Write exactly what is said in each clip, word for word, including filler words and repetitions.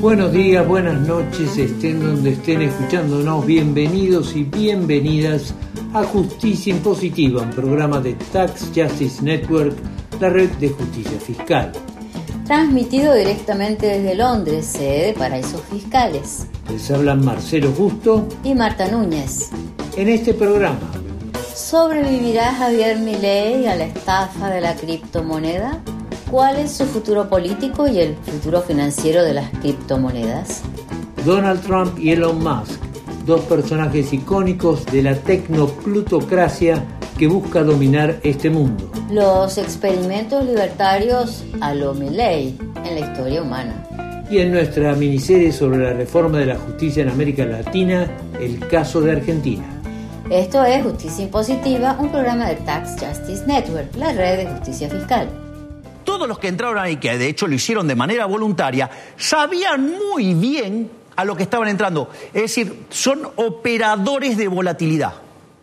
Buenos días, buenas noches, estén donde estén escuchándonos, bienvenidos y bienvenidas a Justicia Impositiva, un programa de Tax Justice Network, la red de justicia fiscal. Transmitido directamente desde Londres, sede de Paraísos Fiscales. Les hablan Marcelo Justo y Marta Núñez. En este programa, ¿sobrevivirá Javier Milei a la estafa de la criptomoneda? ¿Cuál es su futuro político y el futuro financiero de las criptomonedas? Donald Trump y Elon Musk, dos personajes icónicos de la tecnoplutocracia que busca dominar este mundo. Los experimentos libertarios a lo Milei en la historia humana. Y en nuestra miniserie sobre la reforma de la justicia en América Latina, el caso de Argentina. Esto es Justicia Impositiva, un programa de Tax Justice Network, la red de justicia fiscal. Todos los que entraron ahí, que de hecho lo hicieron de manera voluntaria, sabían muy bien a lo que estaban entrando. Es decir, son operadores de volatilidad.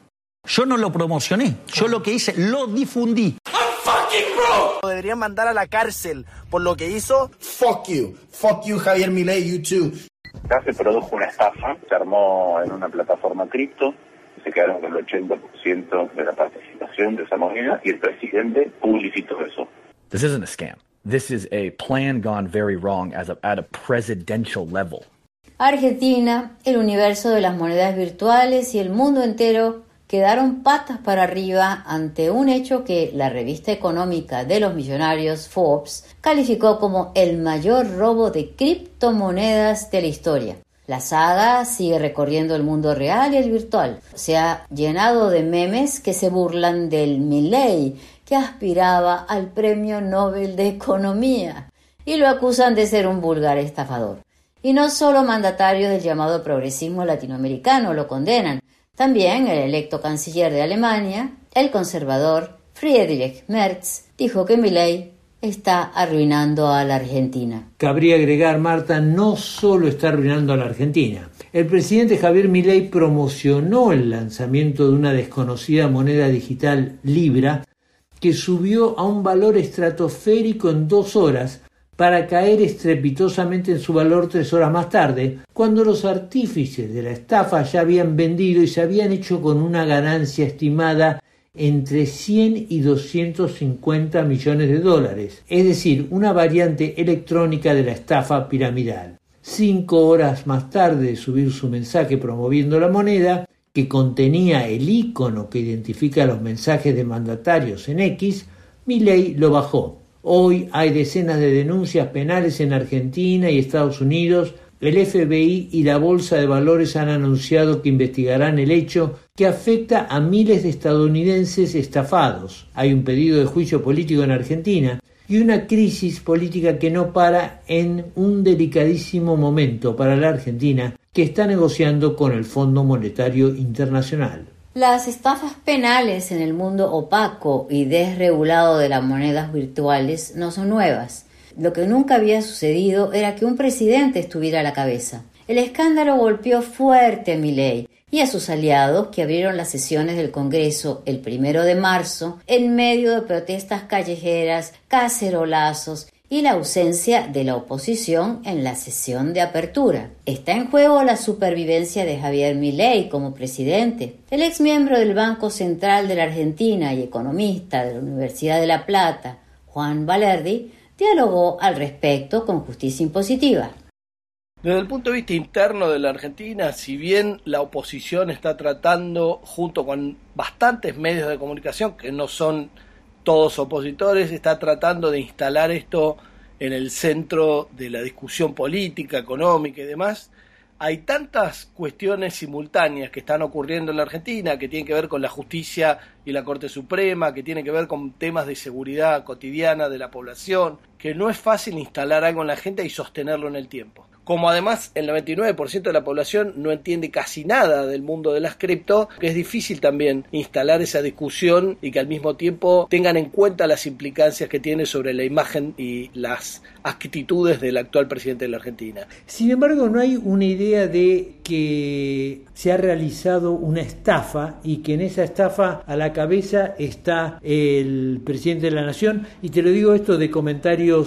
Yo no lo promocioné, yo lo que hice, lo difundí. I'm fucking broke. Deberían mandar a la cárcel por lo que hizo. Fuck you, fuck you Javier Milei, you too. Acá se produjo una estafa, se armó en una plataforma cripto, se quedaron con el ochenta por ciento de la participación de esa moneda y el presidente publicitó eso. This isn't a scam. This is a plan gone very wrong as a, at a presidential level. Argentina, el universo de las monedas virtuales y el mundo entero quedaron patas para arriba ante un hecho que la revista económica de los millonarios Forbes calificó como el mayor robo de criptomonedas de la historia. La saga sigue recorriendo el mundo real y el virtual. Se ha llenado de memes que se burlan del Milei, que aspiraba al Premio Nobel de Economía, y lo acusan de ser un vulgar estafador. Y no solo mandatarios del llamado progresismo latinoamericano lo condenan, también el electo canciller de Alemania, el conservador Friedrich Merz, dijo que Milei está arruinando a la Argentina. Cabría agregar, Marta, no solo está arruinando a la Argentina. El presidente Javier Milei promocionó el lanzamiento de una desconocida moneda digital Libra que subió a un valor estratosférico en dos horas para caer estrepitosamente en su valor tres horas más tarde, cuando los artífices de la estafa ya habían vendido y se habían hecho con una ganancia estimada entre cien y doscientos cincuenta millones de dólares, es decir, una variante electrónica de la estafa piramidal. Cinco horas más tarde de subir su mensaje promoviendo la moneda, que contenía el icono que identifica los mensajes de mandatarios en X, Milei lo bajó. Hoy hay decenas de denuncias penales en Argentina y Estados Unidos. El F B I y la Bolsa de Valores han anunciado que investigarán el hecho que afecta a miles de estadounidenses estafados. Hay un pedido de juicio político en Argentina y una crisis política que no para en un delicadísimo momento para la Argentina, que está negociando con el Fondo Monetario Internacional. Las estafas penales en el mundo opaco y desregulado de las monedas virtuales no son nuevas. Lo que nunca había sucedido era que un presidente estuviera a la cabeza. El escándalo golpeó fuerte a Milei y a sus aliados, que abrieron las sesiones del Congreso el primero de marzo en medio de protestas callejeras, cacerolazos y la ausencia de la oposición en la sesión de apertura. Está en juego la supervivencia de Javier Milei como presidente. El ex miembro del Banco Central de la Argentina y economista de la Universidad de La Plata, Juan Valerdi, dialogó al respecto con Justicia Impositiva. Desde el punto de vista interno de la Argentina, si bien la oposición está tratando, junto con bastantes medios de comunicación que no son todos opositores, está tratando de instalar esto en el centro de la discusión política, económica y demás. Hay tantas cuestiones simultáneas que están ocurriendo en la Argentina, que tienen que ver con la justicia y la Corte Suprema, que tienen que ver con temas de seguridad cotidiana de la población, que no es fácil instalar algo en la gente y sostenerlo en el tiempo. Como además el noventa y nueve por ciento de la población no entiende casi nada del mundo de las cripto, es difícil también instalar esa discusión y que al mismo tiempo tengan en cuenta las implicancias que tiene sobre la imagen y las actitudes del actual presidente de la Argentina. Sin embargo, no hay una idea de que se ha realizado una estafa y que en esa estafa a la cabeza está el presidente de la Nación, y te lo digo esto de comentarios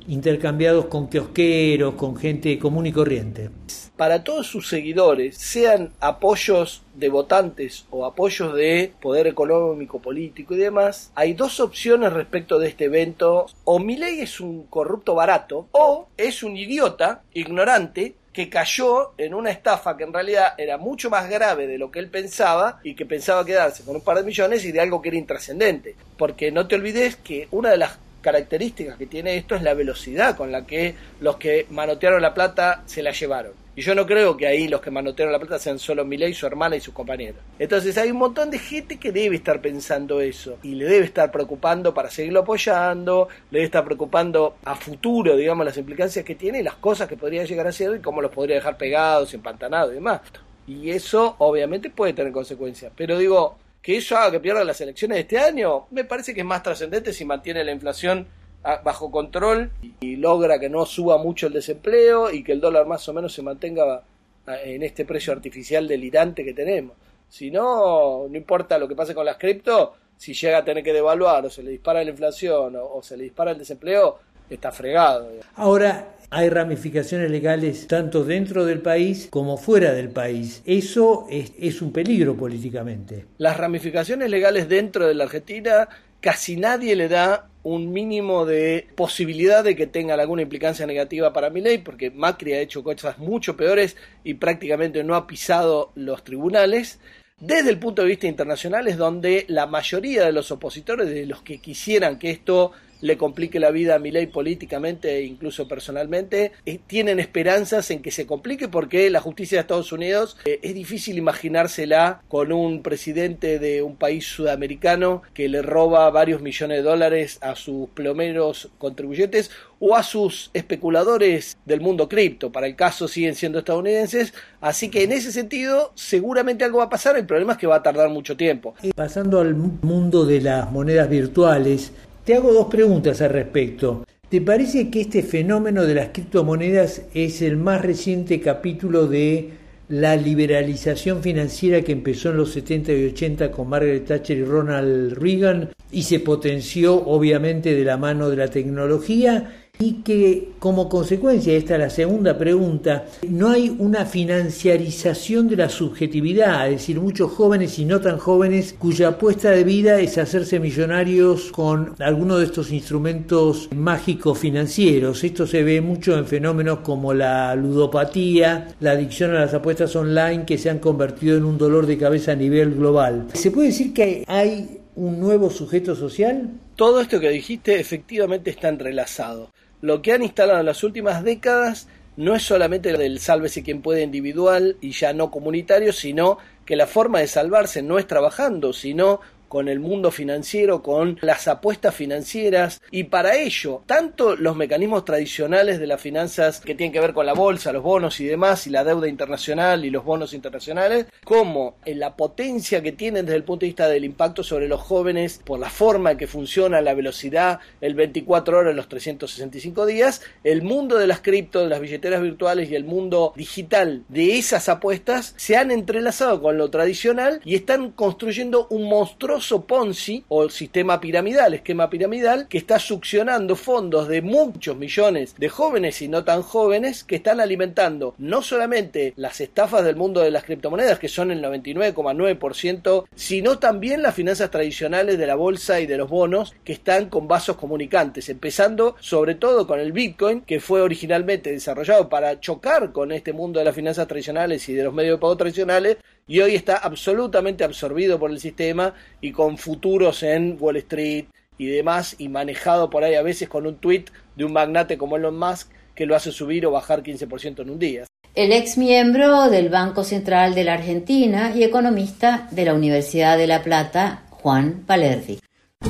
intercambiados con kiosqueros, con gente común y corriente. Para todos sus seguidores, sean apoyos de votantes o apoyos de poder económico, político y demás, hay dos opciones respecto de este evento. O Milei es un corrupto barato, o es un idiota, ignorante, que cayó en una estafa que en realidad era mucho más grave de lo que él pensaba y que pensaba quedarse con un par de millones y de algo que era intrascendente. Porque no te olvides que una de las características que tiene esto es la velocidad con la que los que manotearon la plata se la llevaron. Y yo no creo que ahí los que manotearon la plata sean solo Milei, su hermana y sus compañeros. Entonces hay un montón de gente que debe estar pensando eso y le debe estar preocupando para seguirlo apoyando, le debe estar preocupando a futuro, digamos, las implicancias que tiene y las cosas que podría llegar a hacer y cómo los podría dejar pegados, empantanados y demás. Y eso obviamente puede tener consecuencias. Pero digo, que eso haga que pierda las elecciones de este año, me parece que es más trascendente si mantiene la inflación bajo control y logra que no suba mucho el desempleo y que el dólar más o menos se mantenga en este precio artificial delirante que tenemos. Si no, no importa lo que pase con las cripto, si llega a tener que devaluar o se le dispara la inflación o, o se le dispara el desempleo, está fregado. Ahora, hay ramificaciones legales tanto dentro del país como fuera del país. Eso es, es un peligro políticamente. Las ramificaciones legales dentro de la Argentina, casi nadie le da un mínimo de posibilidad de que tengan alguna implicancia negativa para Milei, porque Macri ha hecho cosas mucho peores y prácticamente no ha pisado los tribunales. Desde el punto de vista internacional es donde la mayoría de los opositores, de los que quisieran que esto le complique la vida a Milei políticamente e incluso personalmente, eh, tienen esperanzas en que se complique porque la justicia de Estados Unidos eh, es difícil imaginársela con un presidente de un país sudamericano que le roba varios millones de dólares a sus plomeros contribuyentes o a sus especuladores del mundo cripto. Para el caso siguen siendo estadounidenses, así que en ese sentido seguramente algo va a pasar. El problema es que va a tardar mucho tiempo. Pasando al mundo de las monedas virtuales, te hago dos preguntas al respecto. ¿Te parece que este fenómeno de las criptomonedas es el más reciente capítulo de la liberalización financiera que empezó en los setenta y ochenta con Margaret Thatcher y Ronald Reagan y se potenció obviamente de la mano de la tecnología? Y que como consecuencia, esta es la segunda pregunta, no hay una financiarización de la subjetividad, es decir, muchos jóvenes y no tan jóvenes cuya apuesta de vida es hacerse millonarios con alguno de estos instrumentos mágicos financieros. Esto se ve mucho en fenómenos como la ludopatía, la adicción a las apuestas online que se han convertido en un dolor de cabeza a nivel global. ¿Se puede decir que hay un nuevo sujeto social? Todo esto que dijiste efectivamente está entrelazado. Lo que han instalado en las últimas décadas no es solamente lo del sálvese quien puede individual y ya no comunitario, sino que la forma de salvarse no es trabajando, sino con el mundo financiero, con las apuestas financieras, y para ello, tanto los mecanismos tradicionales de las finanzas que tienen que ver con la bolsa, los bonos y demás, y la deuda internacional y los bonos internacionales, como en la potencia que tienen desde el punto de vista del impacto sobre los jóvenes, por la forma en que funciona, la velocidad, el veinticuatro horas, los trescientos sesenta y cinco días, el mundo de las cripto, de las billeteras virtuales y el mundo digital de esas apuestas se han entrelazado con lo tradicional y están construyendo un monstruoso Ponzi o sistema piramidal, esquema piramidal, que está succionando fondos de muchos millones de jóvenes y no tan jóvenes que están alimentando no solamente las estafas del mundo de las criptomonedas, que son el noventa y nueve coma nueve por ciento, sino también las finanzas tradicionales de la bolsa y de los bonos que están con vasos comunicantes, empezando sobre todo con el Bitcoin, que fue originalmente desarrollado para chocar con este mundo de las finanzas tradicionales y de los medios de pago tradicionales, y hoy está absolutamente absorbido por el sistema y con futuros en Wall Street y demás, y manejado por ahí a veces con un tweet de un magnate como Elon Musk que lo hace subir o bajar quince por ciento en un día. El ex miembro del Banco Central de la Argentina y economista de la Universidad de La Plata, Juan Palerdi.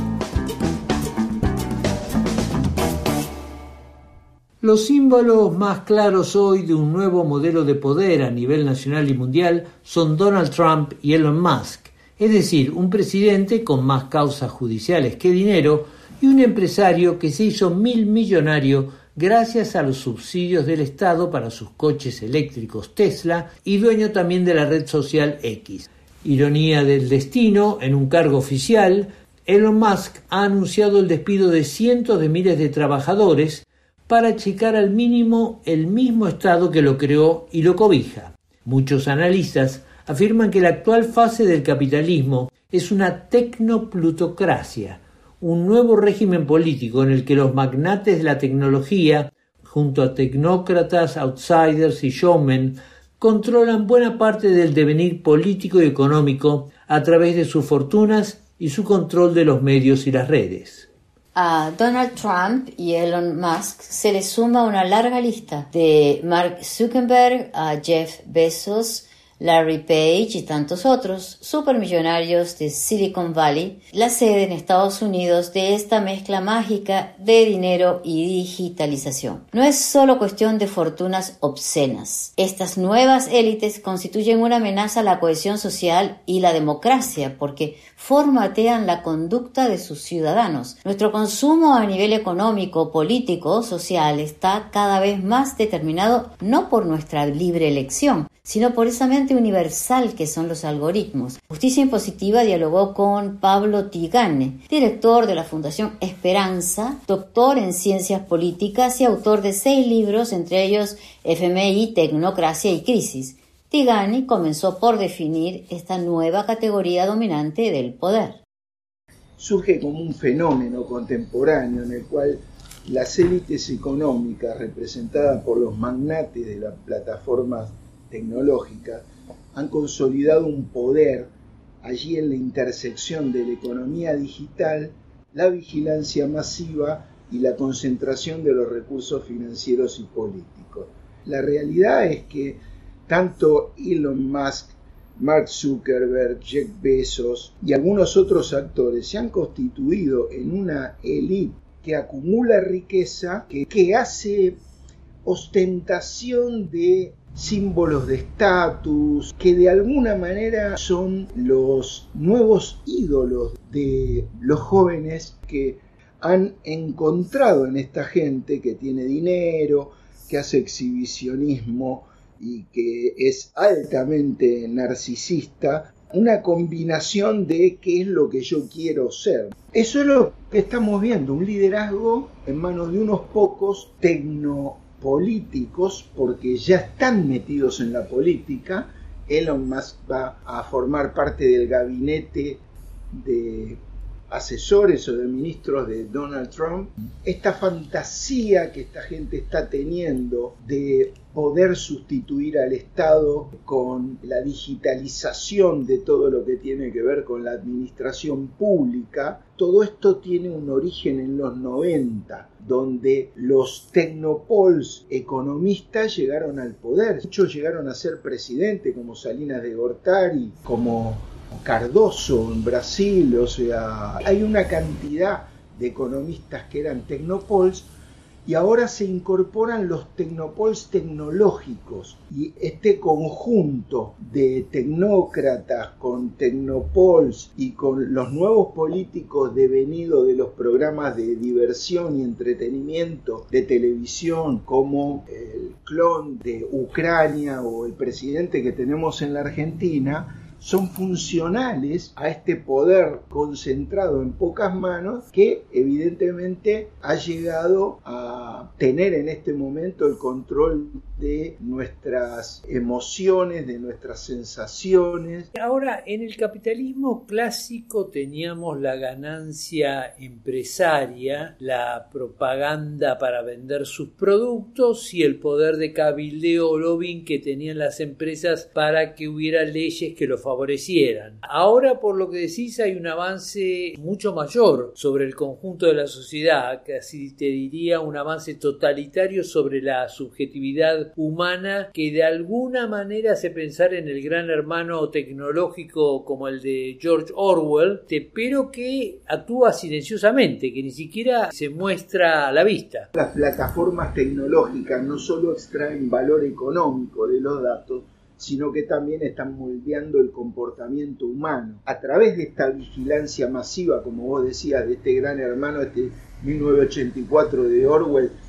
Los símbolos más claros hoy de un nuevo modelo de poder a nivel nacional y mundial son Donald Trump y Elon Musk, es decir, un presidente con más causas judiciales que dinero y un empresario que se hizo mil millonario gracias a los subsidios del Estado para sus coches eléctricos Tesla y dueño también de la red social X. Ironía del destino, en un cargo oficial, Elon Musk ha anunciado el despido de cientos de miles de trabajadores para achicar al mínimo el mismo Estado que lo creó y lo cobija. Muchos analistas afirman que la actual fase del capitalismo es una tecnoplutocracia, un nuevo régimen político en el que los magnates de la tecnología, junto a tecnócratas, outsiders y showmen, controlan buena parte del devenir político y económico a través de sus fortunas y su control de los medios y las redes. A Donald Trump y Elon Musk se les suma una larga lista, de Mark Zuckerberg a Jeff Bezos, Larry Page y tantos otros supermillonarios de Silicon Valley, la sede en Estados Unidos de esta mezcla mágica de dinero y digitalización. No es solo cuestión de fortunas obscenas. Estas nuevas élites constituyen una amenaza a la cohesión social y la democracia porque formatean la conducta de sus ciudadanos. Nuestro consumo a nivel económico, político, social está cada vez más determinado no por nuestra libre elección, sino por esa mente universal que son los algoritmos. Justicia Impositiva dialogó con Pablo Tigane, director de la Fundación Esperanza, doctor en Ciencias Políticas y autor de seis libros, entre ellos F M I, Tecnocracia y Crisis. Tigane comenzó por definir esta nueva categoría dominante del poder. Surge como un fenómeno contemporáneo en el cual las élites económicas representadas por los magnates de las plataformas tecnológicas han consolidado un poder allí en la intersección de la economía digital, la vigilancia masiva y la concentración de los recursos financieros y políticos. La realidad es que tanto Elon Musk, Mark Zuckerberg, Jeff Bezos y algunos otros actores se han constituido en una élite que acumula riqueza, que, que hace ostentación de símbolos de estatus, que de alguna manera son los nuevos ídolos de los jóvenes que han encontrado en esta gente que tiene dinero, que hace exhibicionismo y que es altamente narcisista, una combinación de qué es lo que yo quiero ser. Eso es lo que estamos viendo, un liderazgo en manos de unos pocos tecnopolíticos, porque ya están metidos en la política. Elon Musk va a formar parte del gabinete de asesores o de ministros de Donald Trump. Esta fantasía que esta gente está teniendo de poder sustituir al Estado con la digitalización de todo lo que tiene que ver con la administración pública, todo esto tiene un origen en los noventa, donde los tecnopols economistas llegaron al poder. Muchos llegaron a ser presidente, como Salinas de Gortari, como Cardoso en Brasil. O sea, hay una cantidad de economistas que eran tecnopols y ahora se incorporan los tecnopols tecnológicos, y este conjunto de tecnócratas con tecnopols y con los nuevos políticos devenidos de los programas de diversión y entretenimiento de televisión, como el clon de Ucrania o el presidente que tenemos en la Argentina, son funcionales a este poder concentrado en pocas manos que evidentemente ha llegado a tener en este momento el control de nuestras emociones, de nuestras sensaciones. Ahora, en el capitalismo clásico teníamos la ganancia empresaria, la propaganda para vender sus productos y el poder de cabildeo o lobbying que tenían las empresas para que hubiera leyes que lo favorecieran. Ahora, por lo que decís, hay un avance mucho mayor sobre el conjunto de la sociedad, casi te diría un avance totalitario sobre la subjetividad humana, que de alguna manera hace pensar en el gran hermano tecnológico como el de George Orwell, pero que actúa silenciosamente, que ni siquiera se muestra a la vista. Las plataformas tecnológicas no solo extraen valor económico de los datos, sino que también están moldeando el comportamiento humano. A través de esta vigilancia masiva, como vos decías, de este gran hermano, este mil novecientos ochenta y cuatro de Orwell,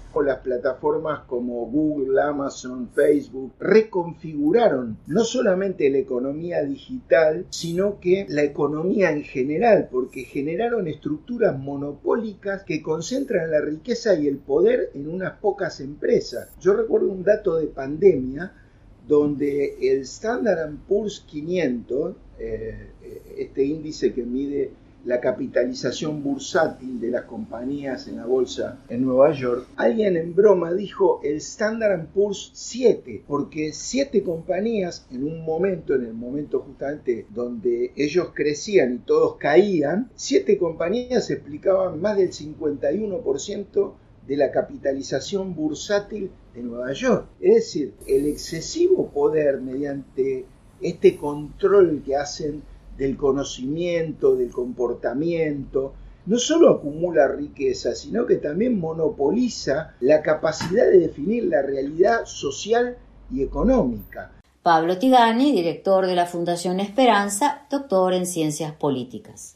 o las plataformas como Google, Amazon, Facebook reconfiguraron no solamente la economía digital, sino que la economía en general, porque generaron estructuras monopólicas que concentran la riqueza y el poder en unas pocas empresas. Yo recuerdo un dato de pandemia donde el Standard and Poor's quinientos, eh, este índice que mide la capitalización bursátil de las compañías en la bolsa en Nueva York, alguien en broma dijo el Standard and Poor's siete, porque siete compañías en un momento, en el momento justamente donde ellos crecían y todos caían, siete compañías explicaban más del cincuenta y uno por ciento de la capitalización bursátil de Nueva York. Es decir, el excesivo poder mediante este control que hacen del conocimiento, del comportamiento, no solo acumula riqueza, sino que también monopoliza la capacidad de definir la realidad social y económica. Pablo Tigani, director de la Fundación Esperanza, doctor en Ciencias Políticas.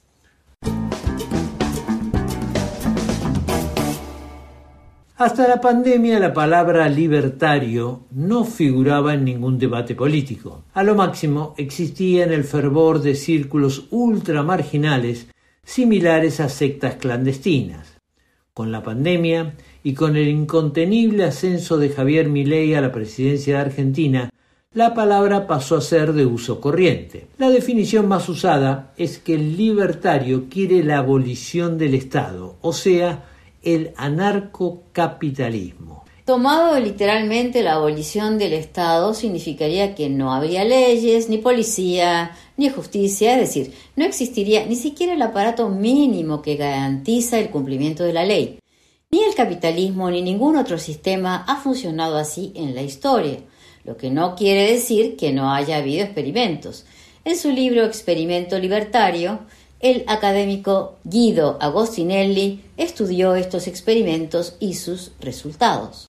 Hasta la pandemia la palabra libertario no figuraba en ningún debate político. A lo máximo existía en el fervor de círculos ultramarginales similares a sectas clandestinas. Con la pandemia y con el incontenible ascenso de Javier Milei a la presidencia de Argentina, la palabra pasó a ser de uso corriente. La definición más usada es que el libertario quiere la abolición del Estado, o sea, el anarcocapitalismo. Tomado literalmente, la abolición del Estado significaría que no habría leyes, ni policía, ni justicia, es decir, no existiría ni siquiera el aparato mínimo que garantiza el cumplimiento de la ley. Ni el capitalismo ni ningún otro sistema ha funcionado así en la historia, lo que no quiere decir que no haya habido experimentos. En su libro Experimento Libertario, el académico Guido Agostinelli estudió estos experimentos y sus resultados.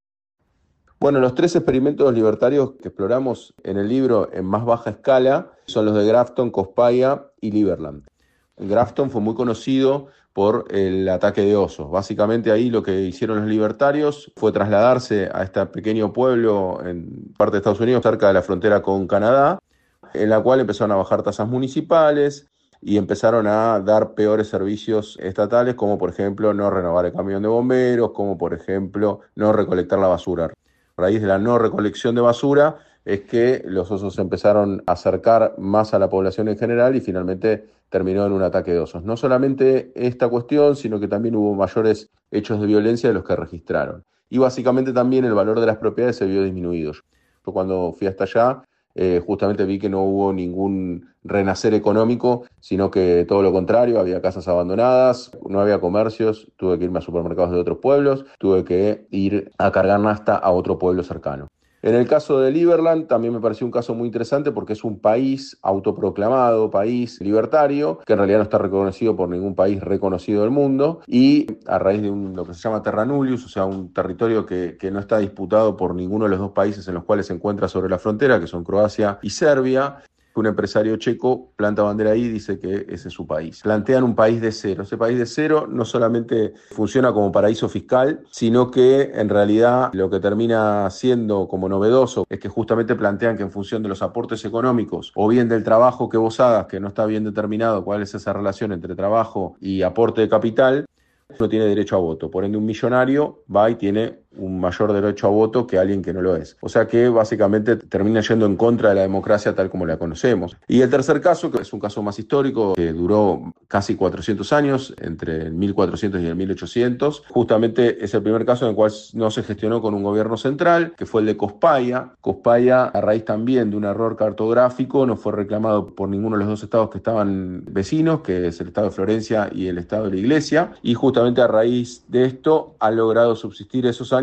Bueno, los tres experimentos libertarios que exploramos en el libro en más baja escala son los de Grafton, Cospaia y Liberland. Grafton fue muy conocido por el ataque de osos. Básicamente ahí lo que hicieron los libertarios fue trasladarse a este pequeño pueblo en parte de Estados Unidos, cerca de la frontera con Canadá, en la cual empezaron a bajar tasas municipales y empezaron a dar peores servicios estatales, como por ejemplo no renovar el camión de bomberos, como por ejemplo no recolectar la basura. A raíz de la no recolección de basura es que los osos se empezaron a acercar más a la población en general y finalmente terminó en un ataque de osos. No solamente esta cuestión, sino que también hubo mayores hechos de violencia de los que registraron. Y básicamente también el valor de las propiedades se vio disminuido. Yo cuando fui hasta allá, Eh, justamente vi que no hubo ningún renacer económico, sino que todo lo contrario, había casas abandonadas, no había comercios, tuve que irme a supermercados de otros pueblos, tuve que ir a cargar nafta a otro pueblo cercano. En el caso de Liberland también me pareció un caso muy interesante porque es un país autoproclamado, país libertario, que en realidad no está reconocido por ningún país reconocido del mundo, y a raíz de un, lo que se llama terra nullius, o sea, un territorio que, que no está disputado por ninguno de los dos países en los cuales se encuentra sobre la frontera, que son Croacia y Serbia. Un empresario checo planta bandera ahí y dice que ese es su país. Plantean un país de cero. Ese país de cero no solamente funciona como paraíso fiscal, sino que en realidad lo que termina siendo como novedoso es que justamente plantean que en función de los aportes económicos o bien del trabajo que vos hagas, que no está bien determinado cuál es esa relación entre trabajo y aporte de capital, no tiene derecho a voto. Por ende, un millonario va y tiene un mayor derecho a voto que alguien que no lo es. O sea que básicamente termina yendo en contra de la democracia tal como la conocemos. Y el tercer caso, que es un caso más histórico, que duró casi cuatrocientos años, entre el mil cuatrocientos y el mil ochocientos, justamente es el primer caso en el cual no se gestionó con un gobierno central, que fue el de Cospaia. Cospaia, a raíz también de un error cartográfico, no fue reclamado por ninguno de los dos estados que estaban vecinos, que es el estado de Florencia y el estado de la Iglesia, y justamente a raíz de esto ha logrado subsistir esos años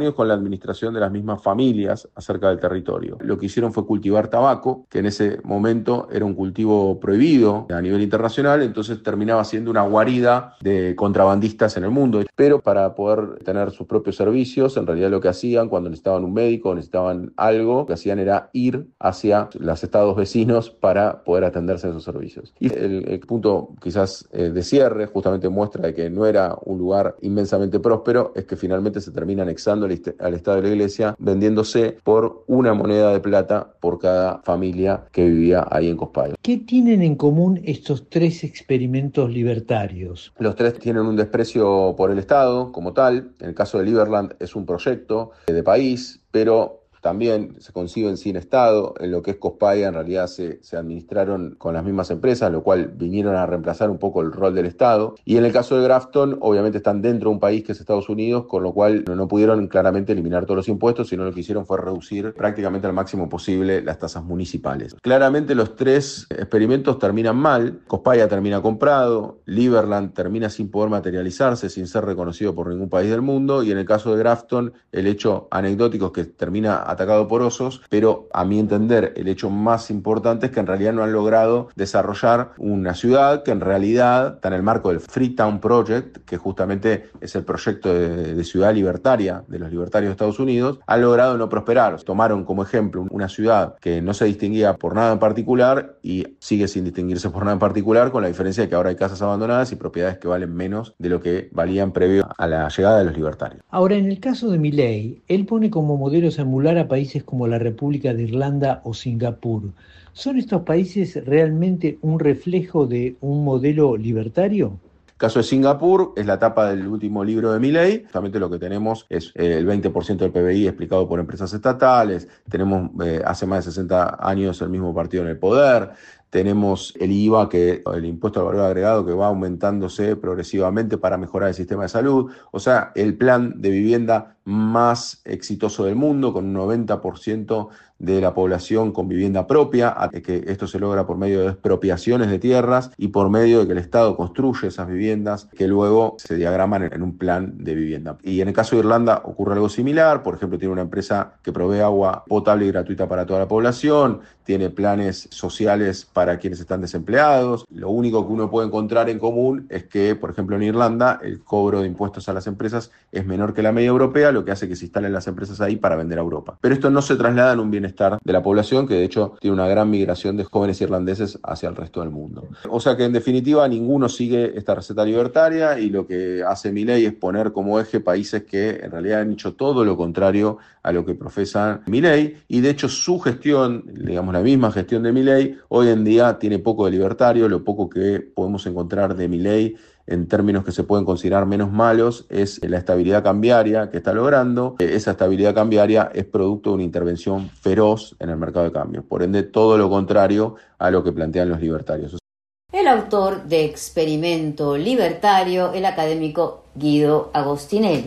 Unidos con la administración de las mismas familias acerca del territorio. Lo que hicieron fue cultivar tabaco, que en ese momento era un cultivo prohibido a nivel internacional, entonces terminaba siendo una guarida de contrabandistas en el mundo. Pero para poder tener sus propios servicios, en realidad lo que hacían cuando necesitaban un médico o necesitaban algo, lo que hacían era ir hacia los estados vecinos para poder atenderse en esos servicios. Y el, el punto quizás eh, de cierre justamente muestra de que no era un lugar inmensamente próspero, es que finalmente se termina anexando al, al Estado de la Iglesia, vendiéndose por una moneda de plata por cada familia que vivía ahí en Cospaya. ¿Qué tienen en común estos tres experimentos libertarios? Los tres tienen un desprecio por el Estado como tal. En el caso de Liberland es un proyecto de país, pero también se conciben sin Estado. En lo que es Cospaya, en realidad se, se administraron con las mismas empresas, lo cual vinieron a reemplazar un poco el rol del Estado. Y en el caso de Grafton, obviamente están dentro de un país que es Estados Unidos, con lo cual no, no pudieron claramente eliminar todos los impuestos, sino lo que hicieron fue reducir prácticamente al máximo posible las tasas municipales. Claramente los tres experimentos terminan mal. Cospaya termina comprado, Liberland termina sin poder materializarse, sin ser reconocido por ningún país del mundo, y en el caso de Grafton, el hecho anecdótico es que termina atacado por osos, pero a mi entender el hecho más importante es que en realidad no han logrado desarrollar una ciudad que en realidad está en el marco del Freetown Project, que justamente es el proyecto de, de ciudad libertaria de los libertarios de Estados Unidos. Han logrado no prosperar. Tomaron como ejemplo una ciudad que no se distinguía por nada en particular y sigue sin distinguirse por nada en particular, con la diferencia de que ahora hay casas abandonadas y propiedades que valen menos de lo que valían previo a la llegada de los libertarios. Ahora, en el caso de Milei, él pone como modelos a emular a países como la República de Irlanda o Singapur. ¿Son estos países realmente un reflejo de un modelo libertario? El caso de Singapur es la tapa del último libro de Milei. Justamente lo que tenemos es eh, el veinte por ciento del P B I explicado por empresas estatales. Tenemos eh, hace más de sesenta años el mismo partido en el poder. Tenemos el I V A, que el impuesto al valor agregado, que va aumentándose progresivamente para mejorar el sistema de salud. O sea, el plan de vivienda más exitoso del mundo, con un noventa por ciento de la población con vivienda propia, que esto se logra por medio de expropiaciones de tierras y por medio de que el Estado construye esas viviendas que luego se diagraman en un plan de vivienda. Y en el caso de Irlanda ocurre algo similar. Por ejemplo, tiene una empresa que provee agua potable y gratuita para toda la población, tiene planes sociales para quienes están desempleados. Lo único que uno puede encontrar en común es que, por ejemplo, en Irlanda el cobro de impuestos a las empresas es menor que la media europea, lo que hace que se instalen las empresas ahí para vender a Europa. Pero esto no se traslada en un bienestar de la población, que de hecho tiene una gran migración de jóvenes irlandeses hacia el resto del mundo. O sea que en definitiva ninguno sigue esta receta libertaria, y lo que hace Milei es poner como eje países que en realidad han hecho todo lo contrario a lo que profesa Milei, y de hecho su gestión, digamos la misma gestión de Milei, hoy en día tiene poco de libertario. Lo poco que podemos encontrar de Milei en términos que se pueden considerar menos malos es la estabilidad cambiaria que está logrando. Esa estabilidad cambiaria es producto de una intervención feroz en el mercado de cambios, por ende todo lo contrario a lo que plantean los libertarios. El autor de Experimento Libertario, el académico Guido Agostinelli.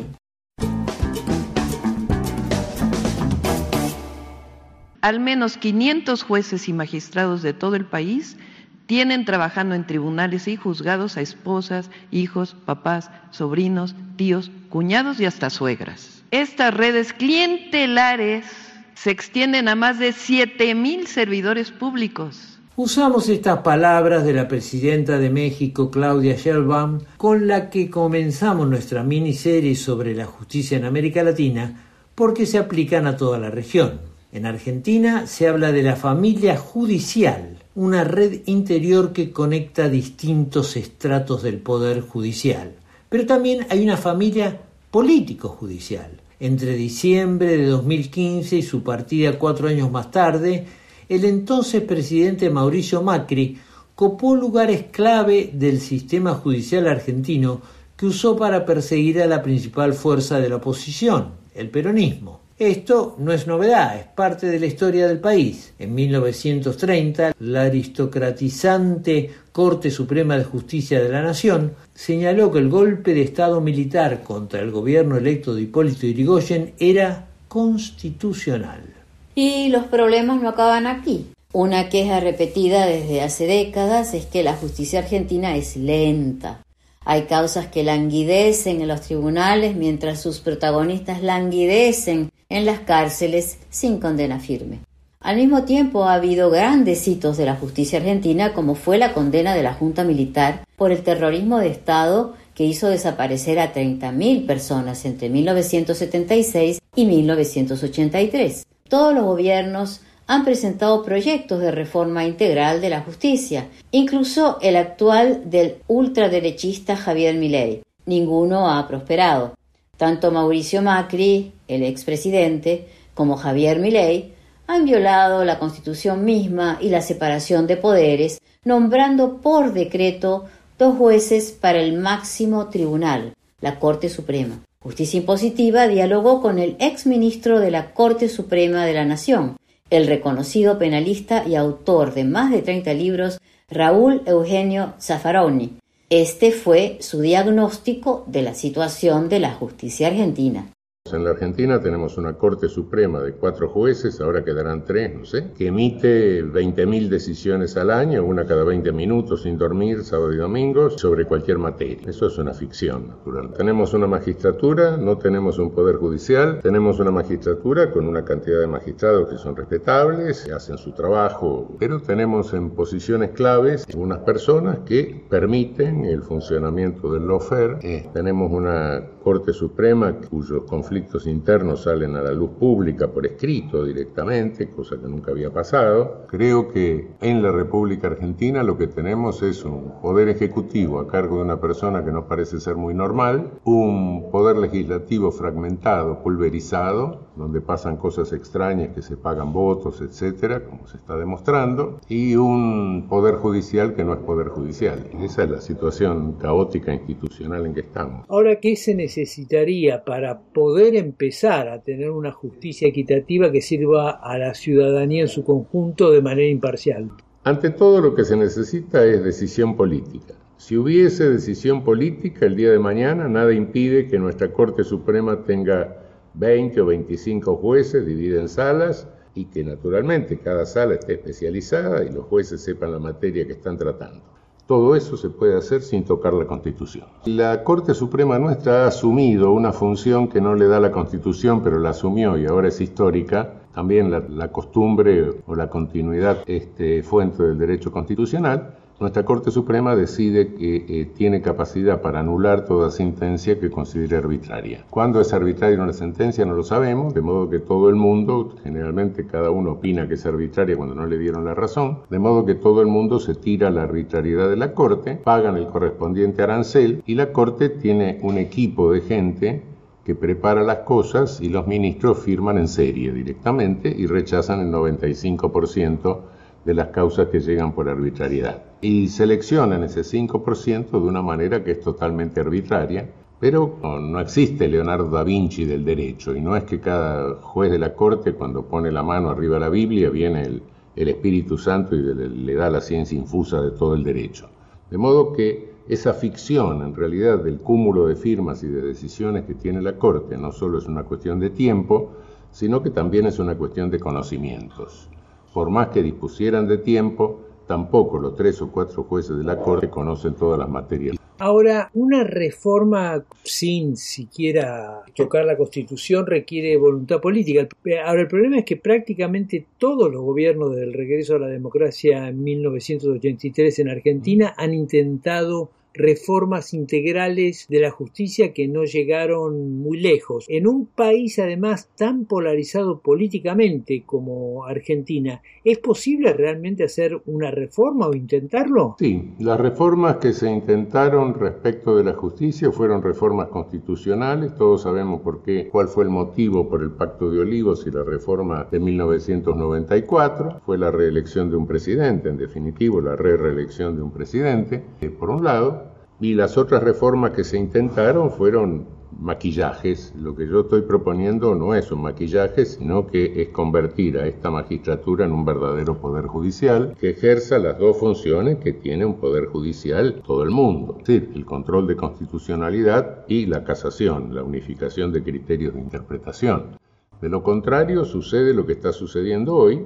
Al menos quinientos jueces y magistrados de todo el país tienen trabajando en tribunales y juzgados a esposas, hijos, papás, sobrinos, tíos, cuñados y hasta suegras. Estas redes clientelares se extienden a más de siete mil servidores públicos. Usamos estas palabras de la presidenta de México, Claudia Sheinbaum, con la que comenzamos nuestra miniserie sobre la justicia en América Latina, porque se aplican a toda la región. En Argentina se habla de la familia judicial, una red interior que conecta distintos estratos del poder judicial. Pero también hay una familia político-judicial. Entre diciembre de dos mil quince y su partida cuatro años más tarde, el entonces presidente Mauricio Macri copó lugares clave del sistema judicial argentino que usó para perseguir a la principal fuerza de la oposición, el peronismo. Esto no es novedad, es parte de la historia del país. En mil novecientos treinta, la aristocratizante Corte Suprema de Justicia de la Nación señaló que el golpe de Estado militar contra el gobierno electo de Hipólito Yrigoyen era constitucional. Y los problemas no acaban aquí. Una queja repetida desde hace décadas es que la justicia argentina es lenta. Hay causas que languidecen en los tribunales mientras sus protagonistas languidecen en las cárceles sin condena firme. Al mismo tiempo ha habido grandes hitos de la justicia argentina, como fue la condena de la Junta Militar por el terrorismo de Estado que hizo desaparecer a treinta mil personas entre mil novecientos setenta y seis y mil novecientos ochenta y tres. Todos los gobiernos han presentado proyectos de reforma integral de la justicia, incluso el actual del ultraderechista Javier Milei. Ninguno ha prosperado. Tanto Mauricio Macri, el expresidente, como Javier Milei han violado la Constitución misma y la separación de poderes, nombrando por decreto dos jueces para el máximo tribunal, la Corte Suprema. Justicia Impositiva dialogó con el exministro de la Corte Suprema de la Nación, el reconocido penalista y autor de más de treinta libros, Raúl Eugenio Zaffaroni. Este fue su diagnóstico de la situación de la justicia argentina. En la Argentina tenemos una Corte Suprema de cuatro jueces, ahora quedarán tres, no sé, que emite veinte mil decisiones al año, una cada veinte minutos sin dormir, sábado y domingo, sobre cualquier materia. Eso es una ficción, natural. Tenemos una magistratura, no tenemos un poder judicial, tenemos una magistratura con una cantidad de magistrados que son respetables, hacen su trabajo, pero tenemos en posiciones claves unas personas que permiten el funcionamiento del lawfare. Eh, tenemos una Corte Suprema cuyos conflictos conflictos internos salen a la luz pública por escrito directamente, cosa que nunca había pasado. Creo que en la República Argentina lo que tenemos es un poder ejecutivo a cargo de una persona que nos parece ser muy normal, un poder legislativo fragmentado, pulverizado, donde pasan cosas extrañas que se pagan votos, etcétera, como se está demostrando, y un poder judicial que no es poder judicial. Esa es la situación caótica institucional en que estamos. Ahora, ¿qué se necesitaría para poder empezar a tener una justicia equitativa que sirva a la ciudadanía en su conjunto de manera imparcial? Ante todo, lo que se necesita es decisión política. Si hubiese decisión política el día de mañana, nada impide que nuestra Corte Suprema tenga veinte o veinticinco jueces, divide en salas, y que naturalmente cada sala esté especializada y los jueces sepan la materia que están tratando. Todo eso se puede hacer sin tocar la Constitución. La Corte Suprema nuestra ha asumido una función que no le da la Constitución, pero la asumió y ahora es histórica. También la, la costumbre o la continuidad este, fuente del derecho constitucional. Nuestra Corte Suprema decide que eh, tiene capacidad para anular toda sentencia que considere arbitraria. ¿Cuándo es arbitraria una sentencia? No lo sabemos, de modo que todo el mundo, generalmente cada uno opina que es arbitraria cuando no le dieron la razón, de modo que todo el mundo se tira la arbitrariedad de la Corte, pagan el correspondiente arancel y la Corte tiene un equipo de gente que prepara las cosas y los ministros firman en serie directamente y rechazan el noventa y cinco por ciento de las causas que llegan por arbitrariedad. Y seleccionan ese cinco por ciento de una manera que es totalmente arbitraria, pero no, no existe Leonardo da Vinci del derecho, y no es que cada juez de la Corte cuando pone la mano arriba de la Biblia viene el, el Espíritu Santo y le, le da la ciencia infusa de todo el derecho. De modo que esa ficción, en realidad, del cúmulo de firmas y de decisiones que tiene la Corte, no solo es una cuestión de tiempo, sino que también es una cuestión de conocimientos. Por más que dispusieran de tiempo, tampoco los tres o cuatro jueces de la Corte conocen todas las materias. Ahora, una reforma sin siquiera tocar la Constitución requiere voluntad política. Ahora, el problema es que prácticamente todos los gobiernos del regreso a la democracia en mil novecientos ochenta y tres en Argentina han intentado reformas integrales de la justicia que no llegaron muy lejos. En un país además tan polarizado políticamente como Argentina, ¿es posible realmente hacer una reforma o intentarlo? Sí, las reformas que se intentaron respecto de la justicia fueron reformas constitucionales. Todos sabemos por qué, cuál fue el motivo por el Pacto de Olivos y la reforma de mil novecientos noventa y cuatro. Fue la reelección de un presidente, en definitivo la re-reelección de un presidente, eh, por un lado. Y las otras reformas que se intentaron fueron maquillajes. Lo que yo estoy proponiendo no es un maquillaje, sino que es convertir a esta magistratura en un verdadero poder judicial que ejerza las dos funciones que tiene un poder judicial todo el mundo. Es decir, el control de constitucionalidad y la casación, la unificación de criterios de interpretación. De lo contrario, sucede lo que está sucediendo hoy.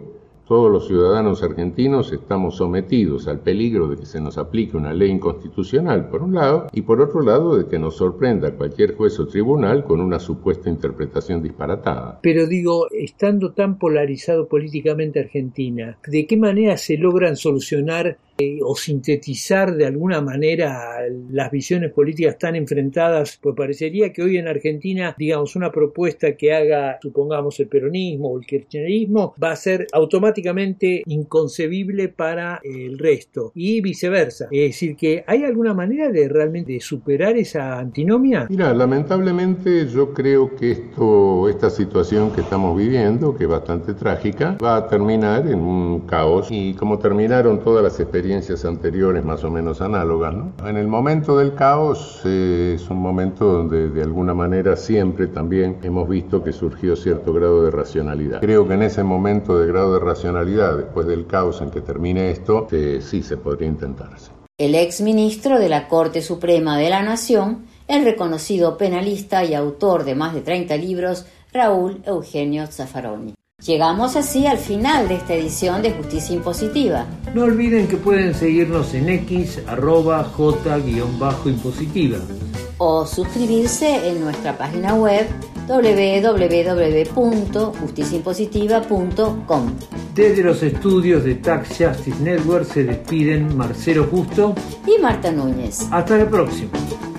Todos los ciudadanos argentinos estamos sometidos al peligro de que se nos aplique una ley inconstitucional, por un lado, y por otro lado, de que nos sorprenda cualquier juez o tribunal con una supuesta interpretación disparatada. Pero digo, estando tan polarizado políticamente Argentina, ¿de qué manera se logran solucionar eh, o sintetizar de alguna manera las visiones políticas tan enfrentadas? Pues parecería que hoy en Argentina, digamos, una propuesta que haga, supongamos, el peronismo o el kirchnerismo va a ser automáticamente inconcebible para el resto y viceversa. Es decir, que ¿hay alguna manera de realmente superar esa antinomia? Mira, lamentablemente yo creo que esto, esta situación que estamos viviendo, que es bastante trágica, va a terminar en un caos, y como terminaron todas las experiencias anteriores más o menos análogas, ¿no? En el momento del caos eh, es un momento donde de alguna manera siempre también hemos visto que surgió cierto grado de racionalidad. Creo que en ese momento de grado de racionalidad, después del caos en que termine esto, eh, sí se podría intentarse. El ex ministro de la Corte Suprema de la Nación, el reconocido penalista y autor de más de treinta libros, Raúl Eugenio Zaffaroni. Llegamos así al final de esta edición de Justicia Impositiva. No olviden que pueden seguirnos en X, arroba J-impositiva. O suscribirse en nuestra página web doble u doble u doble u punto justicia impositiva punto com. Desde los estudios de Tax Justice Network se despiden Marcelo Justo y Marta Núñez. Hasta la próxima.